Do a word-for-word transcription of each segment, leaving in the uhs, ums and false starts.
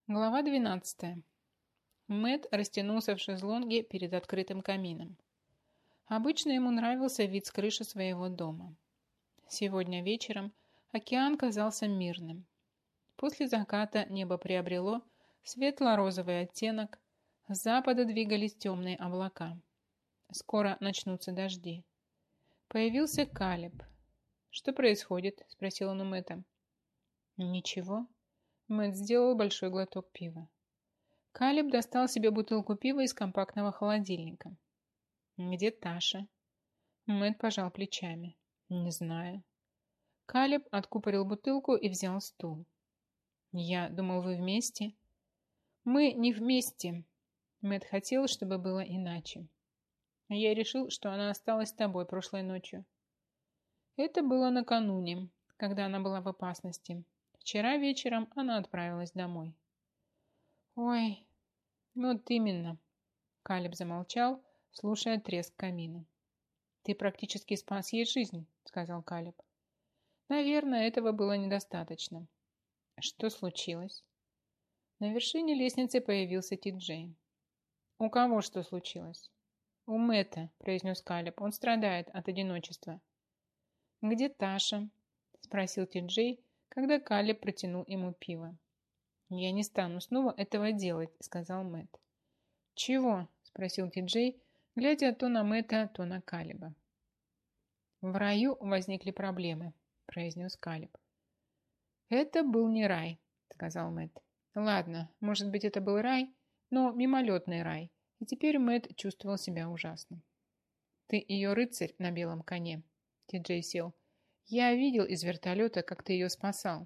Глава двенадцатая. Мэтт растянулся в шезлонге перед открытым камином. Обычно ему нравился вид с крыши своего дома. Сегодня вечером океан казался мирным. После заката небо приобрело светло-розовый оттенок, с запада двигались темные облака. Скоро начнутся дожди. Появился Калеб. «Что происходит?» – спросил он у Мэтта. «Ничего». Мэтт сделал большой глоток пива. Калеб достал себе бутылку пива из компактного холодильника. «Где Таша?» Мэтт пожал плечами. «Не знаю». Калеб откупорил бутылку и взял стул. «Я думал, вы вместе?» «Мы не вместе». Мэтт хотел, чтобы было иначе. «Я решил, что она осталась с тобой прошлой ночью». Это было накануне, когда она была в опасности. Вчера вечером она отправилась домой. «Ой, вот именно», — Калеб замолчал, слушая треск камина. «Ты практически спас ей жизнь», — сказал Калеб. «Наверное, этого было недостаточно». «Что случилось?» На вершине лестницы появился Ти-Джей. «У кого что случилось?» «У Мэтта», — произнес Калеб. «Он страдает от одиночества». «Где Таша?» — спросил Ти-Джей, когда Калеб протянул ему пиво. «Я не стану снова этого делать», — сказал Мэтт. «Чего?» — спросил Ти-Джей, глядя то на Мэтта, то на Калеба. «В раю возникли проблемы», — произнес Калеб. «Это был не рай», — сказал Мэтт. «Ладно, может быть, это был рай, но мимолетный рай, и теперь Мэтт чувствовал себя ужасно». «Ты ее рыцарь на белом коне», — Ти-Джей сел. «Я видел из вертолета, как ты ее спасал».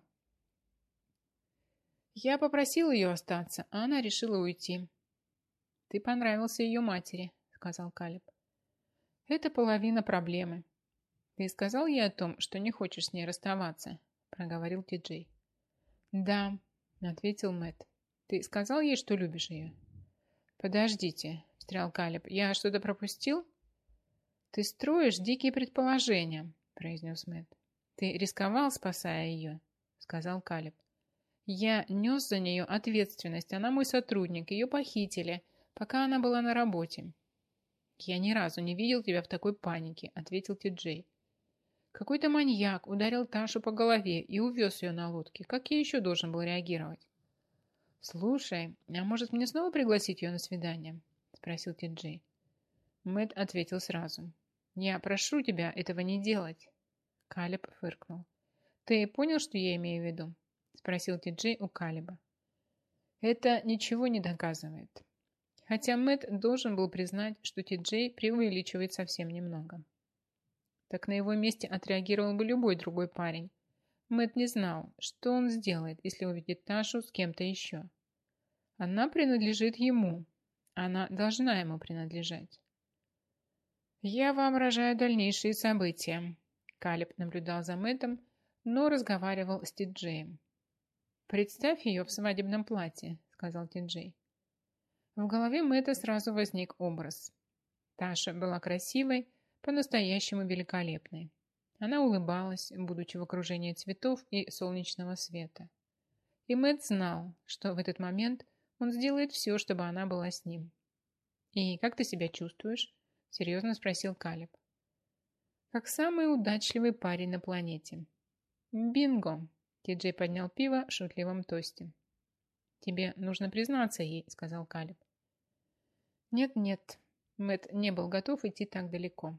«Я попросил ее остаться, а она решила уйти». «Ты понравился ее матери», — сказал Калеб. «Это половина проблемы». «Ты сказал ей о том, что не хочешь с ней расставаться?» — проговорил Ти-Джей. «Да», — ответил Мэтт. «Ты сказал ей, что любишь ее?» «Подождите», — встрял Калеб. «Я что-то пропустил?» «Ты строишь дикие предположения», — произнес Мэтт. «Ты рисковал, спасая ее», — сказал Калеб. «Я нес за нее ответственность. Она мой сотрудник. Ее похитили, пока она была на работе». «Я ни разу не видел тебя в такой панике», — ответил Ти-Джей. «Какой-то маньяк ударил Ташу по голове и увез ее на лодке. Как я еще должен был реагировать?» «Слушай, а может мне снова пригласить ее на свидание?» — спросил Ти-Джей. Мэтт ответил сразу. «Я прошу тебя этого не делать». Калеб фыркнул. «Ты понял, что я имею в виду?» — спросил Ти-Джей у Калеба. «Это ничего не доказывает». Хотя Мэтт должен был признать, что Ти-Джей преувеличивает совсем немного. Так на его месте отреагировал бы любой другой парень. Мэтт не знал, что он сделает, если увидит Ташу с кем-то еще. Она принадлежит ему. Она должна ему принадлежать. «Я воображаю дальнейшие события», — Калеб наблюдал за Мэттом, но разговаривал с Ти-Джеем. «Представь ее в свадебном платье», — сказал Ти-Джей. В голове Мэтта сразу возник образ. Таша была красивой, по-настоящему великолепной. Она улыбалась, будучи в окружении цветов и солнечного света. И Мэтт знал, что в этот момент он сделает все, чтобы она была с ним. «И как ты себя чувствуешь?» — серьезно спросил Калеб. «Как самый удачливый парень на планете». «Бинго!» — Ти-Джей поднял пиво в шутливом тосте. «Тебе нужно признаться ей», — сказал Калеб. «Нет-нет», — Мэтт не был готов идти так далеко.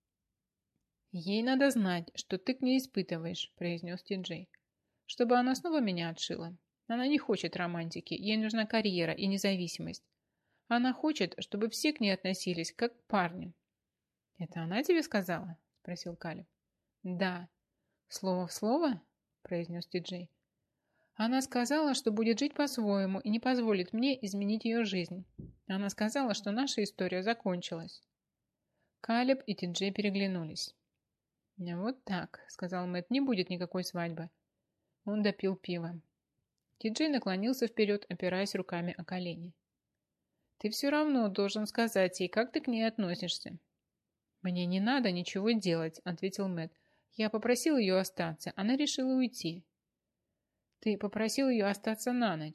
«Ей надо знать, что ты к ней испытываешь», — произнес Ти-Джей. «Чтобы она снова меня отшила. Она не хочет романтики, ей нужна карьера и независимость. Она хочет, чтобы все к ней относились, как к парню». «Это она тебе сказала?» — спросил Калеб. «Да». «Слово в слово?» — произнес Ти-Джей. «Она сказала, что будет жить по-своему и не позволит мне изменить ее жизнь. Она сказала, что наша история закончилась». Калеб и Ти-Джей переглянулись. «Вот так», — сказал Мэтт, — «не будет никакой свадьбы». Он допил пиво. Ти-Джей наклонился вперед, опираясь руками о колени. «Ты все равно должен сказать ей, как ты к ней относишься». «Мне не надо ничего делать», — ответил Мэтт. «Я попросил ее остаться. Она решила уйти». «Ты попросил ее остаться на ночь».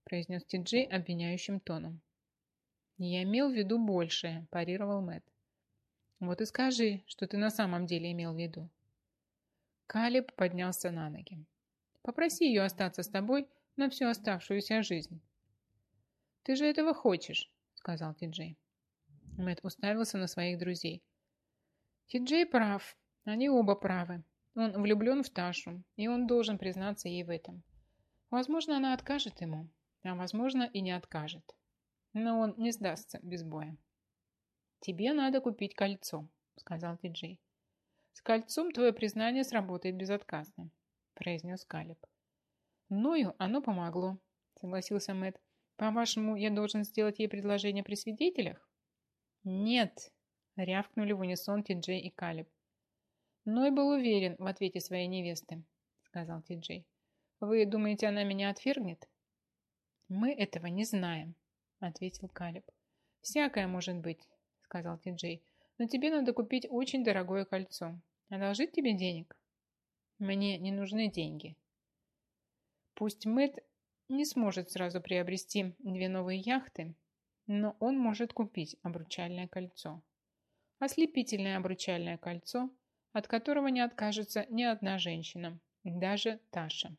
произнес Ти-Джей обвиняющим тоном. «Я имел в виду большее», – парировал Мэтт. «Вот и скажи, что ты на самом деле имел в виду». Калеб поднялся на ноги. «Попроси ее остаться с тобой на всю оставшуюся жизнь». «Ты же этого хочешь», – сказал Ти-Джей. Мэтт уставился на своих друзей. Ти-Джей прав. Они оба правы. Он влюблен в Ташу, и он должен признаться ей в этом. Возможно, она откажет ему, а возможно и не откажет. Но он не сдастся без боя. «Тебе надо купить кольцо», — сказал Ти-Джей. «С кольцом твое признание сработает безотказно», — произнес Калеб. «Ною оно помогло», — согласился Мэтт. «По-вашему, я должен сделать ей предложение при свидетелях?» «Нет», — рявкнули в унисон Ти-Джей и Калеб. «Ной был уверен в ответе своей невесты», — сказал Ти-Джей. «Вы думаете, она меня отвергнет?» «Мы этого не знаем», — ответил Калеб. «Всякое может быть», — сказал Ти-Джей. «Но тебе надо купить очень дорогое кольцо. Одолжить тебе денег?» «Мне не нужны деньги». Пусть Мэтт не сможет сразу приобрести две новые яхты, но он может купить обручальное кольцо. Ослепительное обручальное кольцо, от которого не откажется ни одна женщина, даже Таша.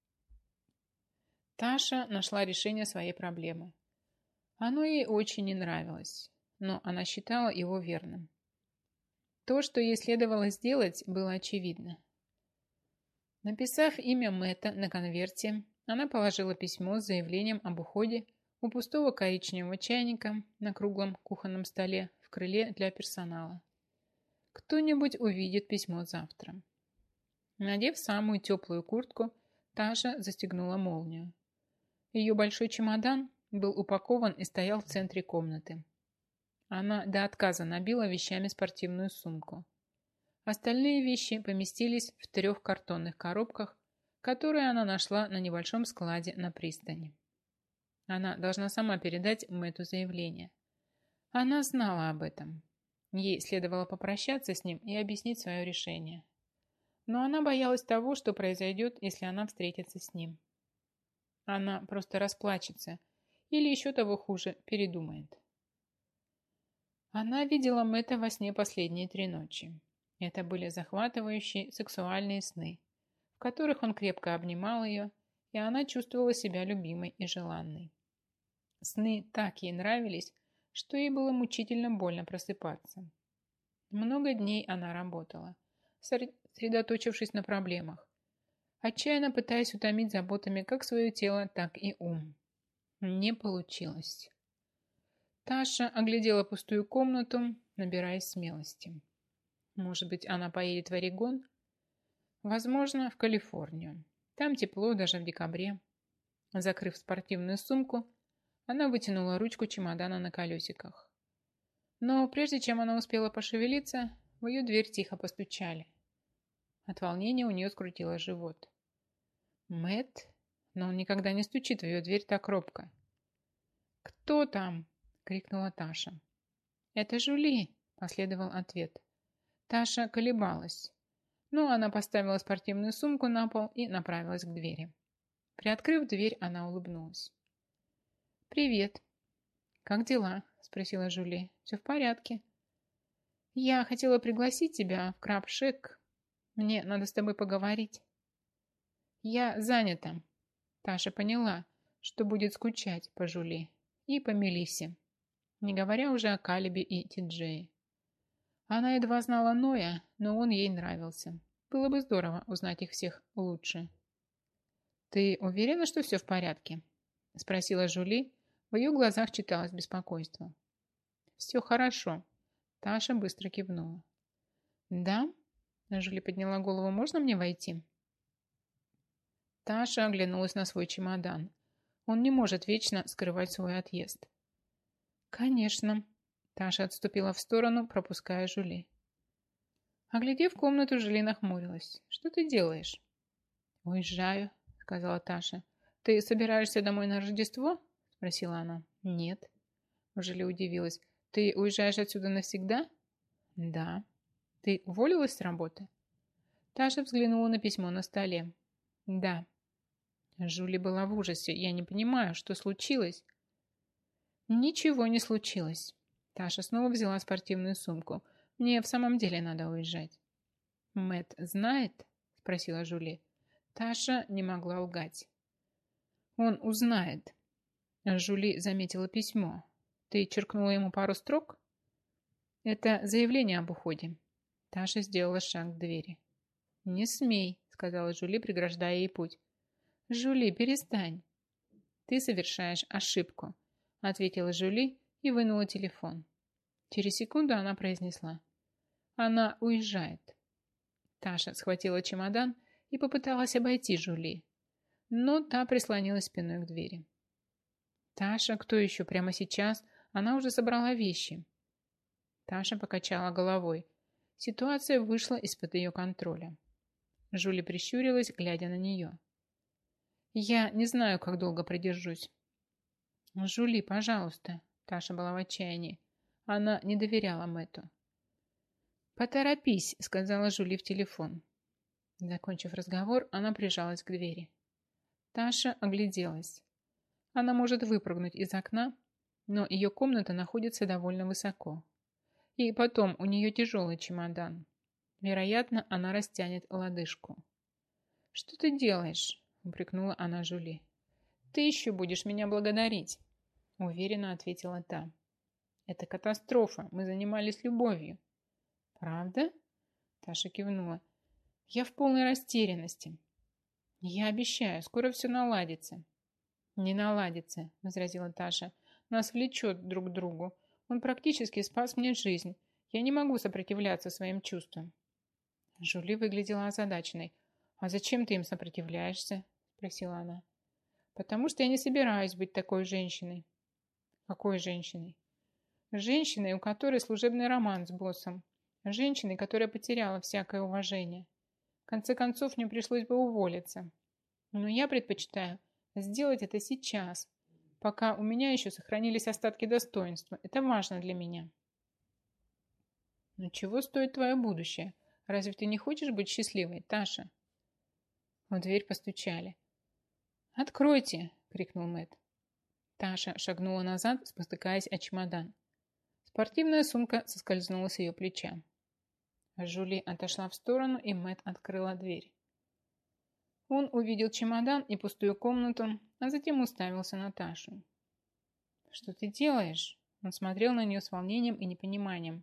Таша нашла решение своей проблемы. Оно ей очень не нравилось, но она считала его верным. То, что ей следовало сделать, было очевидно. Написав имя Мэтта на конверте, она положила письмо с заявлением об уходе у пустого коричневого чайника на круглом кухонном столе в крыле для персонала. Кто-нибудь увидит письмо завтра. Надев самую теплую куртку, Таша застегнула молнию. Ее большой чемодан был упакован и стоял в центре комнаты. Она до отказа набила вещами спортивную сумку. Остальные вещи поместились в трех картонных коробках, которые она нашла на небольшом складе на пристани. Она должна сама передать Мэтту заявление. Она знала об этом. Ей следовало попрощаться с ним и объяснить свое решение. Но она боялась того, что произойдет, если она встретится с ним. Она просто расплачется или еще того хуже, передумает. Она видела Мэтта во сне последние три ночи. Это были захватывающие сексуальные сны, в которых он крепко обнимал ее, и она чувствовала себя любимой и желанной. Сны так ей нравились, что ей было мучительно больно просыпаться. Много дней она работала, сосредоточившись на проблемах, отчаянно пытаясь утомить заботами как свое тело, так и ум. Не получилось. Таша оглядела пустую комнату, набираясь смелости. Может быть, она поедет в Орегон? Возможно, в Калифорнию. Там тепло даже в декабре. Закрыв спортивную сумку, она вытянула ручку чемодана на колесиках. Но прежде чем она успела пошевелиться, в ее дверь тихо постучали. От волнения у нее скрутило живот. Мэтт? Но он никогда не стучит в ее дверь так робко. «Кто там?» — крикнула Таша. «Это Жюли», — последовал ответ. Таша колебалась, но она поставила спортивную сумку на пол и направилась к двери. Приоткрыв дверь, она улыбнулась. «Привет». «Как дела?» – спросила Жюли. «Все в порядке». «Я хотела пригласить тебя в Краб-Шек. Мне надо с тобой поговорить». «Я занята». Таша поняла, что будет скучать по Жюли и по Мелиссе, не говоря уже о Калебе и Ти-Джее. Она едва знала Ноя, но он ей нравился. Было бы здорово узнать их всех лучше. «Ты уверена, что все в порядке?» – спросила Жюли. В ее глазах читалось беспокойство. «Все хорошо», – Таша быстро кивнула. «Да?» – Жюли подняла голову. «Можно мне войти?» Таша оглянулась на свой чемодан. Он не может вечно скрывать свой отъезд. «Конечно», – Таша отступила в сторону, пропуская Жюли. Оглядев комнату, Жюли нахмурилась. «Что ты делаешь?» «Уезжаю», — сказала Таша. «Ты собираешься домой на Рождество?» — спросила она. «Нет». Жюли удивилась. «Ты уезжаешь отсюда навсегда?» «Да». «Ты уволилась с работы?» Таша взглянула на письмо на столе. «Да». Жюли была в ужасе. Я не понимаю, что случилось. Ничего не случилось. Таша снова взяла спортивную сумку. Мне в самом деле надо уезжать. Мэтт знает? Спросила Жюли. Таша не могла лгать. Он узнает. Жюли заметила письмо. Ты черкнула ему пару строк? Это заявление об уходе. Таша сделала шаг к двери. Не смей, сказала Жюли, преграждая ей путь. Жюли, перестань. Ты совершаешь ошибку, ответила Жюли и вынула телефон. Через секунду она произнесла. Она уезжает. Таша схватила чемодан и попыталась обойти Жюли, но та прислонилась спиной к двери. Таша, кто еще прямо сейчас? Она уже собрала вещи. Таша покачала головой. Ситуация вышла из-под ее контроля. Жюли прищурилась, глядя на нее. Я не знаю, как долго продержусь. Жюли, пожалуйста. Таша была в отчаянии. Она не доверяла Мэтту. «Поторопись», — сказала Жюли в телефон. Закончив разговор, она прижалась к двери. Таша огляделась. Она может выпрыгнуть из окна, но ее комната находится довольно высоко. И потом у нее тяжелый чемодан. Вероятно, она растянет лодыжку. «Что ты делаешь?» — упрекнула она Жюли. «Ты еще будешь меня благодарить», — уверенно ответила та. «Это катастрофа. Мы занимались любовью». «Правда?» — Таша кивнула. «Я в полной растерянности». «Я обещаю, скоро все наладится». «Не наладится», — возразила Таша. «Нас влечет друг к другу. Он практически спас мне жизнь. Я не могу сопротивляться своим чувствам». Жюли выглядела озадаченной. «А зачем ты им сопротивляешься?» — спросила она. «Потому что я не собираюсь быть такой женщиной». «Какой женщиной?» «Женщиной, у которой служебный роман с боссом. Женщиной, которая потеряла всякое уважение. В конце концов, мне пришлось бы уволиться. Но я предпочитаю сделать это сейчас, пока у меня еще сохранились остатки достоинства. Это важно для меня». «Но чего стоит твое будущее? Разве ты не хочешь быть счастливой, Таша?» В дверь постучали. «Откройте!» — крикнул Мэтт. Таша шагнула назад, спотыкаясь о чемодан. Спортивная сумка соскользнула с ее плеча. Жюли отошла в сторону, и Мэтт открыла дверь. Он увидел чемодан и пустую комнату, а затем уставился на Ташу. «Что ты делаешь?» Он смотрел на нее с волнением и непониманием.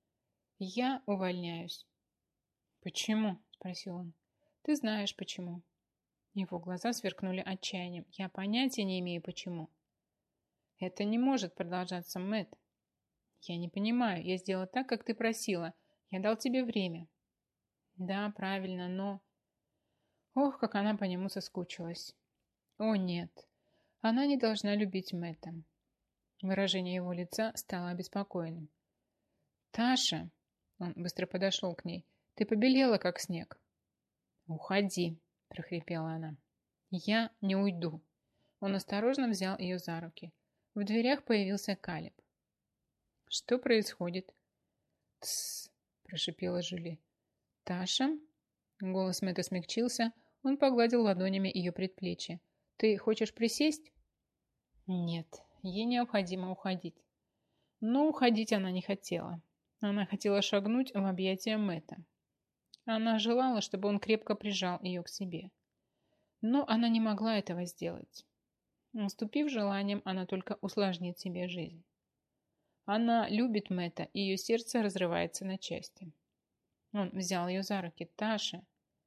«Я увольняюсь». «Почему?» – спросил он. «Ты знаешь, почему». Его глаза сверкнули отчаянием. «Я понятия не имею, почему». «Это не может продолжаться, Мэтт». «Я не понимаю. Я сделала так, как ты просила. Я дал тебе время». «Да, правильно, но...» Ох, как она по нему соскучилась. О, нет. Она не должна любить Мэтта. Выражение его лица стало обеспокоенным. «Таша!» Он быстро подошел к ней. «Ты побелела, как снег». «Уходи!» – прохрипела она. «Я не уйду». Он осторожно взял ее за руки. В дверях появился Калеб. «Что происходит?» «Тссс!» – прошипела Жюли. «Таша?» Голос Мэтта смягчился. Он погладил ладонями ее предплечье. «Ты хочешь присесть?» «Нет, ей необходимо уходить». Но уходить она не хотела. Она хотела шагнуть в объятия Мэтта. Она желала, чтобы он крепко прижал ее к себе. Но она не могла этого сделать. Уступив желаниям, она только усложнит себе жизнь. Она любит Мэтта, и ее сердце разрывается на части. Он взял ее за руки. «Таша!»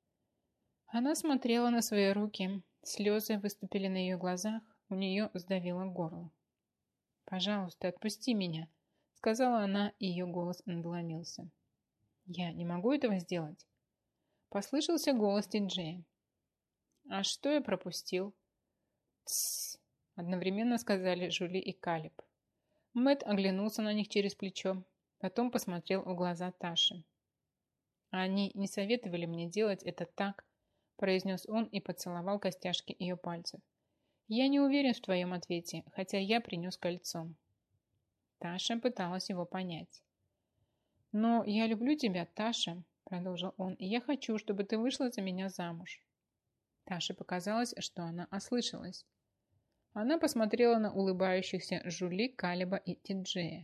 Она смотрела на свои руки. Слезы выступили на ее глазах. У нее сдавило горло. «Пожалуйста, отпусти меня», — сказала она, и ее голос надломился. «Я не могу этого сделать». Послышался голос диджея. «А что я пропустил?» «Тссс», — одновременно сказали Жюли и Калеб. Мэтт оглянулся на них через плечо, потом посмотрел в глаза Таши. «Они не советовали мне делать это так», — произнес он и поцеловал костяшки ее пальцев. «Я не уверен в твоем ответе, хотя я принес кольцо». Таша пыталась его понять. «Но я люблю тебя, Таша», — продолжил он, — «и я хочу, чтобы ты вышла за меня замуж». Таше показалось, что она ослышалась. Она посмотрела на улыбающихся Жули, Калеба и Тиджея.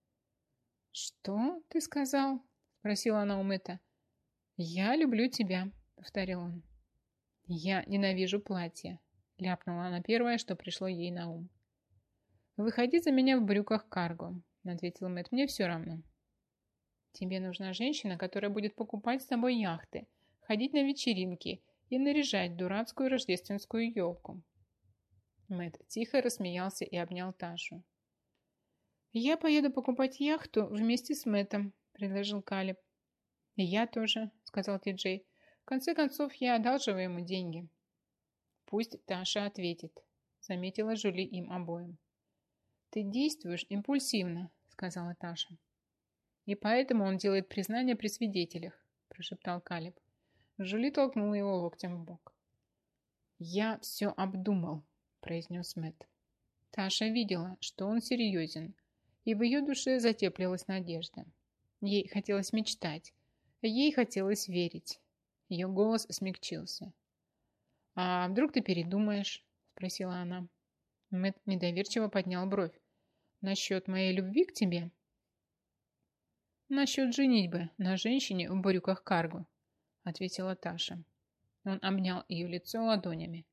«Что ты сказал?» – спросила она у Мэтта. «Я люблю тебя», – повторил он. «Я ненавижу платье», – ляпнула она первое, что пришло ей на ум. «Выходи за меня в брюках карго», – ответил Мэтт. «Мне все равно». «Тебе нужна женщина, которая будет покупать с тобой яхты, ходить на вечеринки и наряжать дурацкую рождественскую елку». Мэтт тихо рассмеялся и обнял Ташу. «Я поеду покупать яхту вместе с Мэттом», – предложил Калеб. «И я тоже», – сказал Ти-Джей. «В конце концов, я одалживаю ему деньги». «Пусть Таша ответит», – заметила Жули им обоим. «Ты действуешь импульсивно», – сказала Таша. «И поэтому он делает признание при свидетелях», – прошептал Калеб. Жули толкнула его локтем в бок. «Я все обдумал», – произнес Мэтт. Таша видела, что он серьезен, и в ее душе затеплилась надежда. Ей хотелось мечтать, ей хотелось верить. Ее голос смягчился. «А вдруг ты передумаешь?» – спросила она. Мэтт недоверчиво поднял бровь. «Насчет моей любви к тебе?» «Насчет женитьбы на женщине в брюках карго», – ответила Таша. Он обнял ее лицо ладонями.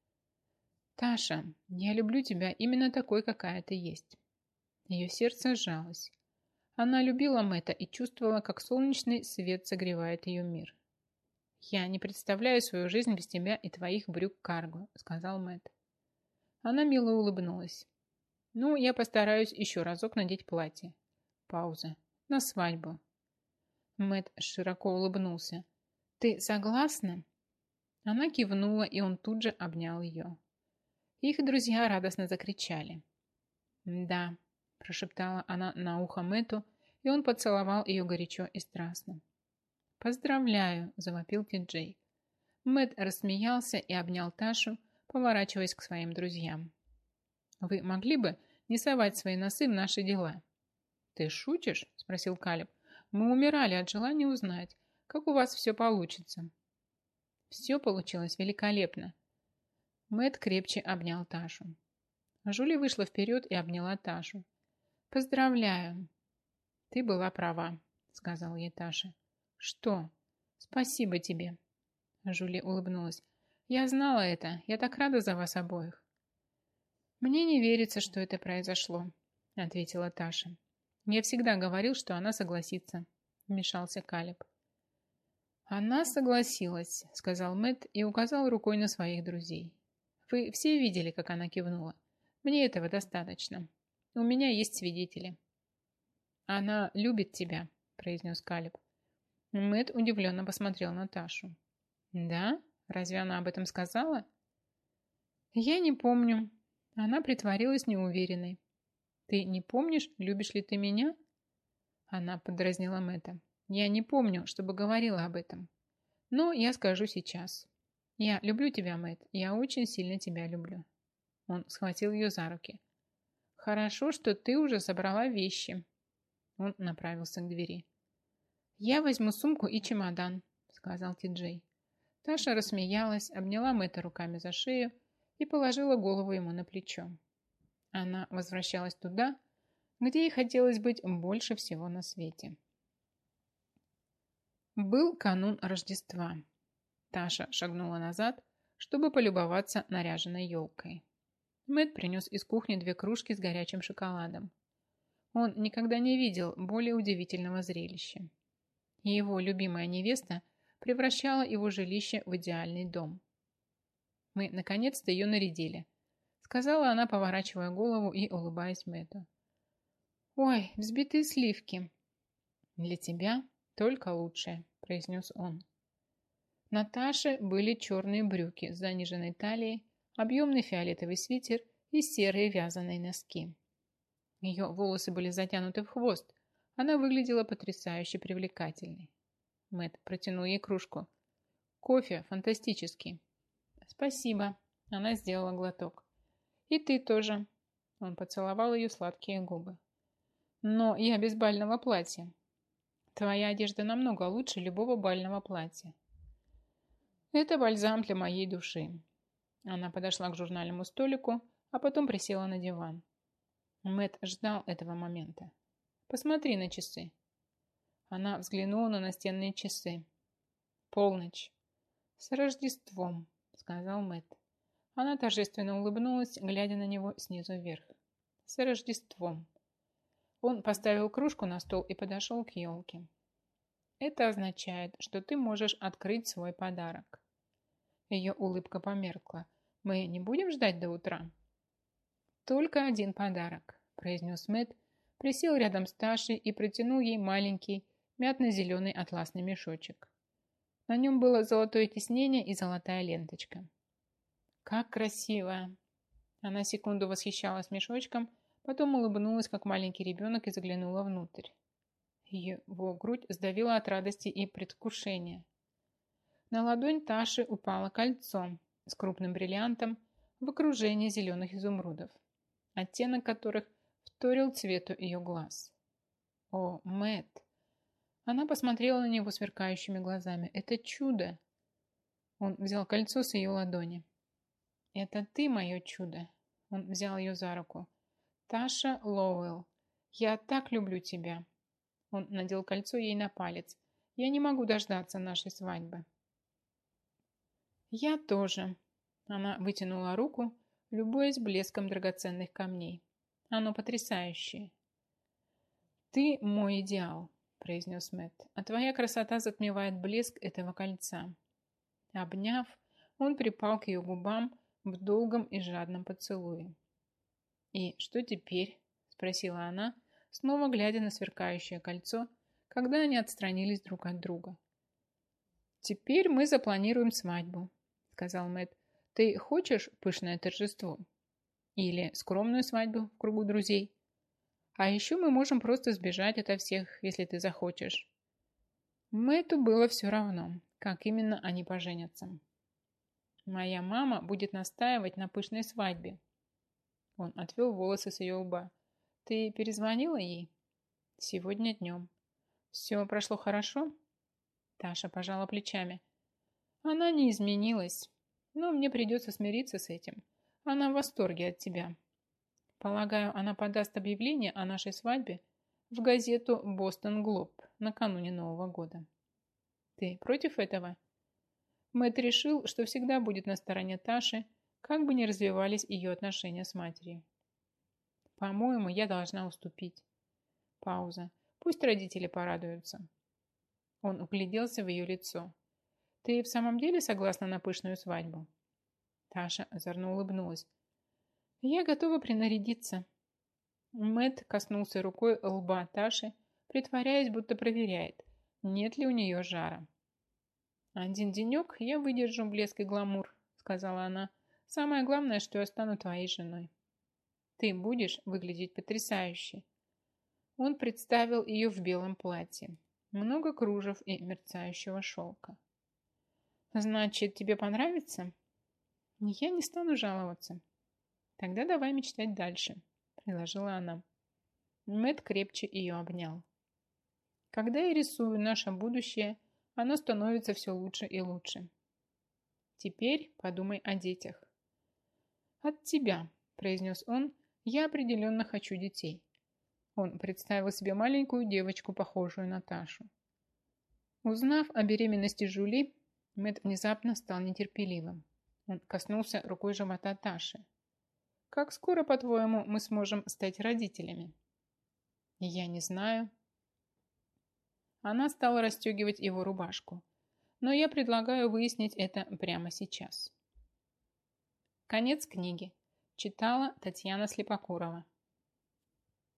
«Таша, я люблю тебя именно такой, какая ты есть». Ее сердце сжалось. Она любила Мэтта и чувствовала, как солнечный свет согревает ее мир. «Я не представляю свою жизнь без тебя и твоих брюк карго», — сказал Мэтт. Она мило улыбнулась. «Ну, я постараюсь еще разок надеть платье». Пауза. «На свадьбу». Мэтт широко улыбнулся. «Ты согласна?» Она кивнула, и он тут же обнял ее. Их друзья радостно закричали. «Да», – прошептала она на ухо Мэтту, и он поцеловал ее горячо и страстно. «Поздравляю!» – завопил Ти-Джей. Мэтт рассмеялся и обнял Ташу, поворачиваясь к своим друзьям. «Вы могли бы не совать свои носы в наши дела?» «Ты шутишь?» – спросил Калеб. «Мы умирали от желания узнать, как у вас все получится». Все получилось великолепно. Мэтт крепче обнял Ташу. Жули вышла вперед и обняла Ташу. «Поздравляю!» «Ты была права», — сказала ей Таша. «Что?» «Спасибо тебе!» Жули улыбнулась. «Я знала это. Я так рада за вас обоих». «Мне не верится, что это произошло», — ответила Таша. «Я всегда говорил, что она согласится», — вмешался Калеб. «Она согласилась», — сказал Мэтт и указал рукой на своих друзей. «Вы все видели, как она кивнула. Мне этого достаточно. У меня есть свидетели». «Она любит тебя», — произнес Калеб. Мэтт удивленно посмотрел на Ташу. «Да? Разве она об этом сказала?» «Я не помню». Она притворилась неуверенной. «Ты не помнишь, любишь ли ты меня?» Она подразнила Мэтта. «Я не помню, чтобы говорила об этом. Но я скажу сейчас. Я люблю тебя, Мэтт. Я очень сильно тебя люблю». Он схватил ее за руки. «Хорошо, что ты уже собрала вещи». Он направился к двери. «Я возьму сумку и чемодан», — сказал Ти-Джей. Таша рассмеялась, обняла Мэтта руками за шею и положила голову ему на плечо. Она возвращалась туда, где ей хотелось быть больше всего на свете. Был канун Рождества. Таша шагнула назад, чтобы полюбоваться наряженной елкой. Мэтт принес из кухни две кружки с горячим шоколадом. Он никогда не видел более удивительного зрелища. Его любимая невеста превращала его жилище в идеальный дом. «Мы наконец-то ее нарядили», — сказала она, поворачивая голову и улыбаясь Мэтту. «Ой, взбитые сливки!» «Для тебя только лучшее», — произнес он. На Таше были черные брюки с заниженной талией, объемный фиолетовый свитер и серые вязаные носки. Ее волосы были затянуты в хвост. Она выглядела потрясающе привлекательной. Мэтт протянул ей кружку. «Кофе фантастический». «Спасибо». Она сделала глоток. «И ты тоже». Он поцеловал ее сладкие губы. «Но я без бального платья». «Твоя одежда намного лучше любого бального платья». Это бальзам для моей души. Она подошла к журнальному столику, а потом присела на диван. Мэтт ждал этого момента. Посмотри на часы. Она взглянула на настенные часы. Полночь. С Рождеством, сказал Мэтт. Она торжественно улыбнулась, глядя на него снизу вверх. С Рождеством. Он поставил кружку на стол и подошел к елке. Это означает, что ты можешь открыть свой подарок. Ее улыбка померкла. Мы не будем ждать до утра? Только один подарок, произнес Мэтт, присел рядом с Ташей и протянул ей маленький мятно-зеленый атласный мешочек. На нем было золотое тиснение и золотая ленточка. Как красиво! Она секунду восхищалась мешочком, потом улыбнулась, как маленький ребенок, и заглянула внутрь. Его грудь сдавила от радости и предвкушения. На ладонь Таши упало кольцо с крупным бриллиантом в окружении зеленых изумрудов, оттенок которых вторил цвету ее глаз. О, Мэтт! Она посмотрела на него сверкающими глазами. Это чудо! Он взял кольцо с ее ладони. Это ты мое чудо! Он взял ее за руку. Таша Лоуэлл, я так люблю тебя! Он надел кольцо ей на палец. Я не могу дождаться нашей свадьбы. Я тоже. Она вытянула руку, любуясь блеском драгоценных камней. Оно потрясающее. Ты мой идеал, произнес Мэтт, а твоя красота затмевает блеск этого кольца. Обняв, он припал к ее губам в долгом и жадном поцелуе. И что теперь? Спросила она, снова глядя на сверкающее кольцо, когда они отстранились друг от друга. «Теперь мы запланируем свадьбу», — сказал Мэтт. «Ты хочешь пышное торжество? Или скромную свадьбу в кругу друзей? А еще мы можем просто сбежать ото всех, если ты захочешь». Мэтту было все равно, как именно они поженятся. «Моя мама будет настаивать на пышной свадьбе». Он отвел волосы с ее лба. «Ты перезвонила ей?» «Сегодня днем». «Все прошло хорошо?» Таша пожала плечами. «Она не изменилась, но мне придется смириться с этим. Она в восторге от тебя. Полагаю, она подаст объявление о нашей свадьбе в газету «Бостон Глоб» накануне Нового года. Ты против этого?» Мэтт решил, что всегда будет на стороне Таши, как бы ни развивались ее отношения с матерью. «По-моему, я должна уступить». Пауза. «Пусть родители порадуются». Он угляделся в ее лицо. «Ты в самом деле согласна на пышную свадьбу?» Таша озорно улыбнулась. «Я готова принарядиться». Мэтт коснулся рукой лба Таши, притворяясь, будто проверяет, нет ли у нее жара. «Один денек я выдержу блеск и гламур», — сказала она. «Самое главное, что я стану твоей женой. Ты будешь выглядеть потрясающе». Он представил ее в белом платье. Много кружев и мерцающего шелка. «Значит, тебе понравится?» «Я не стану жаловаться». «Тогда давай мечтать дальше», — предложила она. Мэтт крепче ее обнял. «Когда я рисую наше будущее, оно становится все лучше и лучше. Теперь подумай о детях». «От тебя», — произнес он, — «я определенно хочу детей». Он представил себе маленькую девочку, похожую на Ташу. Узнав о беременности Жюли, Мэтт внезапно стал нетерпеливым. Он коснулся рукой живота Таши. «Как скоро, по-твоему, мы сможем стать родителями?» «Я не знаю». Она стала расстегивать его рубашку. «Но я предлагаю выяснить это прямо сейчас». Конец книги. Читала Татьяна Слепокурова.